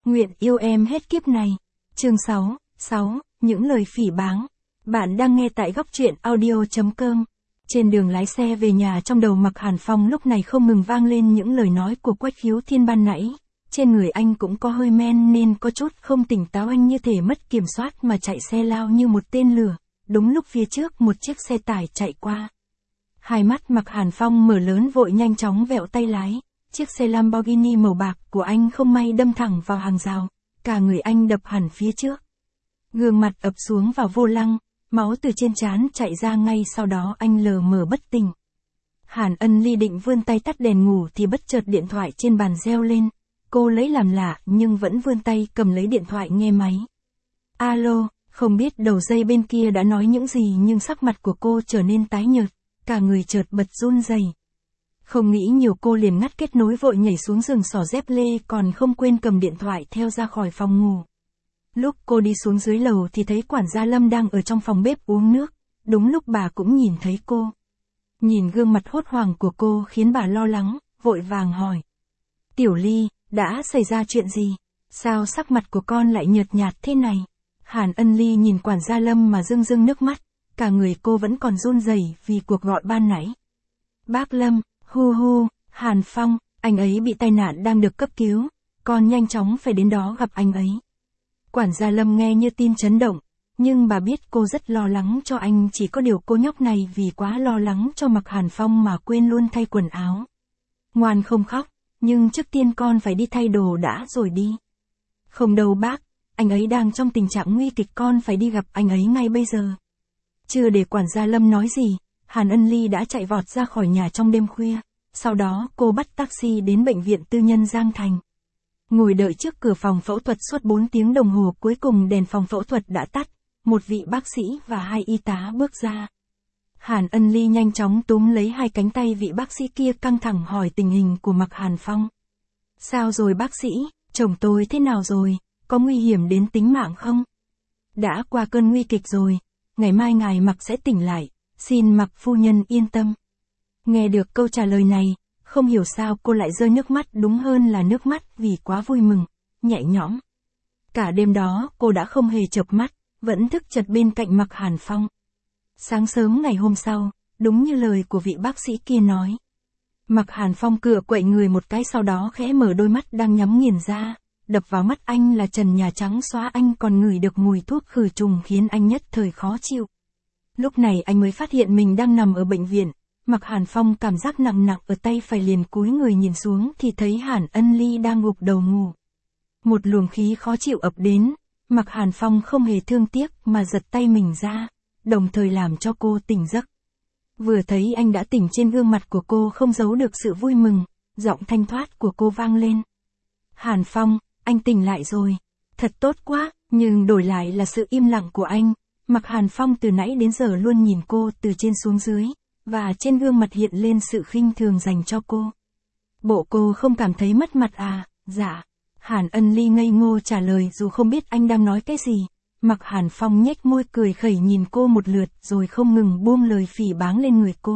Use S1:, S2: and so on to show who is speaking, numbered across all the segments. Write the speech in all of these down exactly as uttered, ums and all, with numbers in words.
S1: Nguyện yêu em hết kiếp này. Chương sáu, sáu, những lời phỉ báng. Bạn đang nghe tại góc truyện audio chấm com. Trên đường lái xe về nhà, trong đầu Mạc Hàn Phong lúc này không ngừng vang lên những lời nói của Quách Khiếu Thiên ban nãy. Trên người anh cũng có hơi men nên có chút không tỉnh táo, anh như thể mất kiểm soát mà chạy xe lao như một tên lửa. Đúng lúc phía trước một chiếc xe tải chạy qua. Hai mắt Mạc Hàn Phong mở lớn, vội nhanh chóng vẹo tay lái. Chiếc xe Lamborghini màu bạc của anh không may đâm thẳng vào hàng rào, cả người anh đập hẳn phía trước. Gương mặt ập xuống vào vô lăng, máu từ trên trán chảy ra, ngay sau đó anh lờ mờ bất tỉnh. Hàn Ân Ly định vươn tay tắt đèn ngủ thì bất chợt điện thoại trên bàn reo lên. Cô lấy làm lạ nhưng vẫn vươn tay cầm lấy điện thoại nghe máy. Alo, không biết đầu dây bên kia đã nói những gì nhưng sắc mặt của cô trở nên tái nhợt, cả người chợt bật run rẩy. Không nghĩ nhiều, cô liền ngắt kết nối, vội nhảy xuống giường xỏ dép lê, còn không quên cầm điện thoại theo ra khỏi phòng ngủ. Lúc cô đi xuống dưới lầu thì thấy quản gia Lâm đang ở trong phòng bếp uống nước, đúng lúc bà cũng nhìn thấy cô. Nhìn gương mặt hốt hoảng của cô khiến bà lo lắng, vội vàng hỏi. Tiểu Ly, đã xảy ra chuyện gì? Sao sắc mặt của con lại nhợt nhạt thế này? Hàn Ân Ly nhìn quản gia Lâm mà rưng rưng nước mắt, cả người cô vẫn còn run rẩy vì cuộc gọi ban nãy. Bác Lâm, hu hu, Hàn Phong, anh ấy bị tai nạn đang được cấp cứu, con nhanh chóng phải đến đó gặp anh ấy. Quản gia Lâm nghe như tin chấn động, nhưng bà biết cô rất lo lắng cho anh, chỉ có điều cô nhóc này vì quá lo lắng cho Mạc Hàn Phong mà quên luôn thay quần áo. Ngoan không khóc, nhưng trước tiên con phải đi thay đồ đã rồi đi. Không đâu bác, anh ấy đang trong tình trạng nguy kịch, con phải đi gặp anh ấy ngay bây giờ. Chưa để quản gia Lâm nói gì, Hàn Ân Ly đã chạy vọt ra khỏi nhà trong đêm khuya, sau đó cô bắt taxi đến bệnh viện tư nhân Giang Thành. Ngồi đợi trước cửa phòng phẫu thuật suốt bốn tiếng đồng hồ, cuối cùng đèn phòng phẫu thuật đã tắt, một vị bác sĩ và hai y tá bước ra. Hàn Ân Ly nhanh chóng túm lấy hai cánh tay vị bác sĩ kia, căng thẳng hỏi tình hình của Mạc Hàn Phong. Sao rồi bác sĩ, chồng tôi thế nào rồi, có nguy hiểm đến tính mạng không? Đã qua cơn nguy kịch rồi, ngày mai ngài Mạc sẽ tỉnh lại, xin Mạc phu nhân yên tâm. Nghe được câu trả lời này, không hiểu sao cô lại rơi nước mắt, đúng hơn là nước mắt vì quá vui mừng, nhẹ nhõm. Cả đêm đó cô đã không hề chợp mắt, vẫn thức chật bên cạnh Mạc Hàn Phong. Sáng sớm ngày hôm sau, đúng như lời của vị bác sĩ kia nói. Mạc Hàn Phong cựa quậy người một cái, sau đó khẽ mở đôi mắt đang nhắm nghiền ra, đập vào mắt anh là trần nhà trắng xóa, anh còn ngửi được mùi thuốc khử trùng khiến anh nhất thời khó chịu. Lúc này anh mới phát hiện mình đang nằm ở bệnh viện. Mạc Hàn Phong cảm giác nặng nặng ở tay phải, liền cúi người nhìn xuống thì thấy Hàn Ân Ly đang gục đầu ngủ. Một luồng khí khó chịu ập đến, Mạc Hàn Phong không hề thương tiếc mà giật tay mình ra, đồng thời làm cho cô tỉnh giấc. Vừa thấy anh đã tỉnh, trên gương mặt của cô không giấu được sự vui mừng, giọng thanh thoát của cô vang lên. Hàn Phong, anh tỉnh lại rồi, thật tốt quá, nhưng đổi lại là sự im lặng của anh. Mạc Hàn Phong từ nãy đến giờ luôn nhìn cô từ trên xuống dưới, và trên gương mặt hiện lên sự khinh thường dành cho cô. Bộ cô không cảm thấy mất mặt à? Dạ. Hàn Ân Ly ngây ngô trả lời, dù không biết anh đang nói cái gì. Mạc Hàn Phong nhếch môi cười khẩy nhìn cô một lượt rồi không ngừng buông lời phỉ báng lên người cô.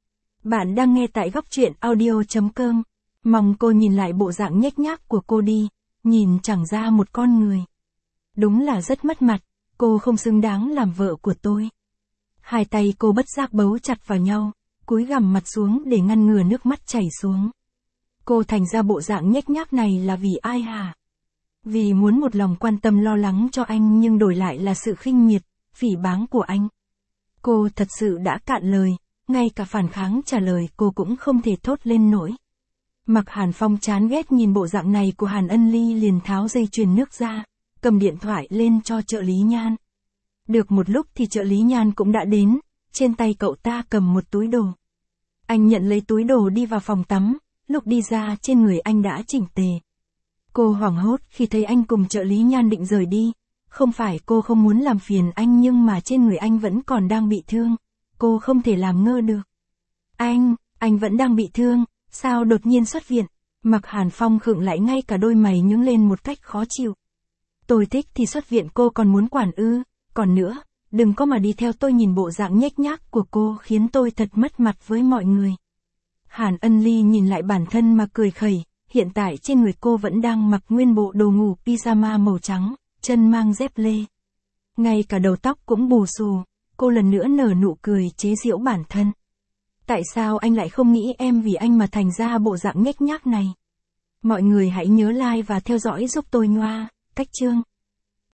S1: Bạn đang nghe tại góc truyện audio chấm com. Mong cô nhìn lại bộ dạng nhếch nhác của cô đi, nhìn chẳng ra một con người. Đúng là rất mất mặt, cô không xứng đáng làm vợ của tôi. Hai tay cô bất giác bấu chặt vào nhau, cúi gằm mặt xuống để ngăn ngừa nước mắt chảy xuống. Cô thành ra bộ dạng nhếch nhác này là vì ai hả? Vì muốn một lòng quan tâm lo lắng cho anh, nhưng đổi lại là sự khinh miệt, phỉ báng của anh. Cô thật sự đã cạn lời, ngay cả phản kháng trả lời cô cũng không thể thốt lên nổi. Mạc Hàn Phong chán ghét nhìn bộ dạng này của Hàn Ân Ly, liền tháo dây chuyền nước ra, cầm điện thoại lên cho trợ lý Nhan. Được một lúc thì trợ lý Nhan cũng đã đến, trên tay cậu ta cầm một túi đồ. Anh nhận lấy túi đồ đi vào phòng tắm, lúc đi ra trên người anh đã chỉnh tề. Cô hoảng hốt khi thấy anh cùng trợ lý Nhan định rời đi, không phải cô không muốn làm phiền anh, nhưng mà trên người anh vẫn còn đang bị thương, cô không thể làm ngơ được. Anh, anh vẫn đang bị thương, sao đột nhiên xuất viện? Mạc Hàn Phong khựng lại, ngay cả đôi mày nhướng lên một cách khó chịu. Tôi thích thì xuất viện, cô còn muốn quản ư? Còn nữa, đừng có mà đi theo tôi. Nhìn bộ dạng nhếch nhác của cô khiến tôi thật mất mặt với mọi người. Hàn Ân Ly nhìn lại bản thân mà cười khẩy, Hiện tại trên người cô vẫn đang mặc nguyên bộ đồ ngủ pyjama màu trắng, chân mang dép lê. Ngay cả đầu tóc cũng bù xù, cô lần nữa nở nụ cười chế giễu bản thân. Tại sao anh lại không nghĩ em vì anh mà thành ra bộ dạng nhếch nhác này? Mọi người hãy nhớ like và theo dõi giúp tôi Nhoa, Cách Chương.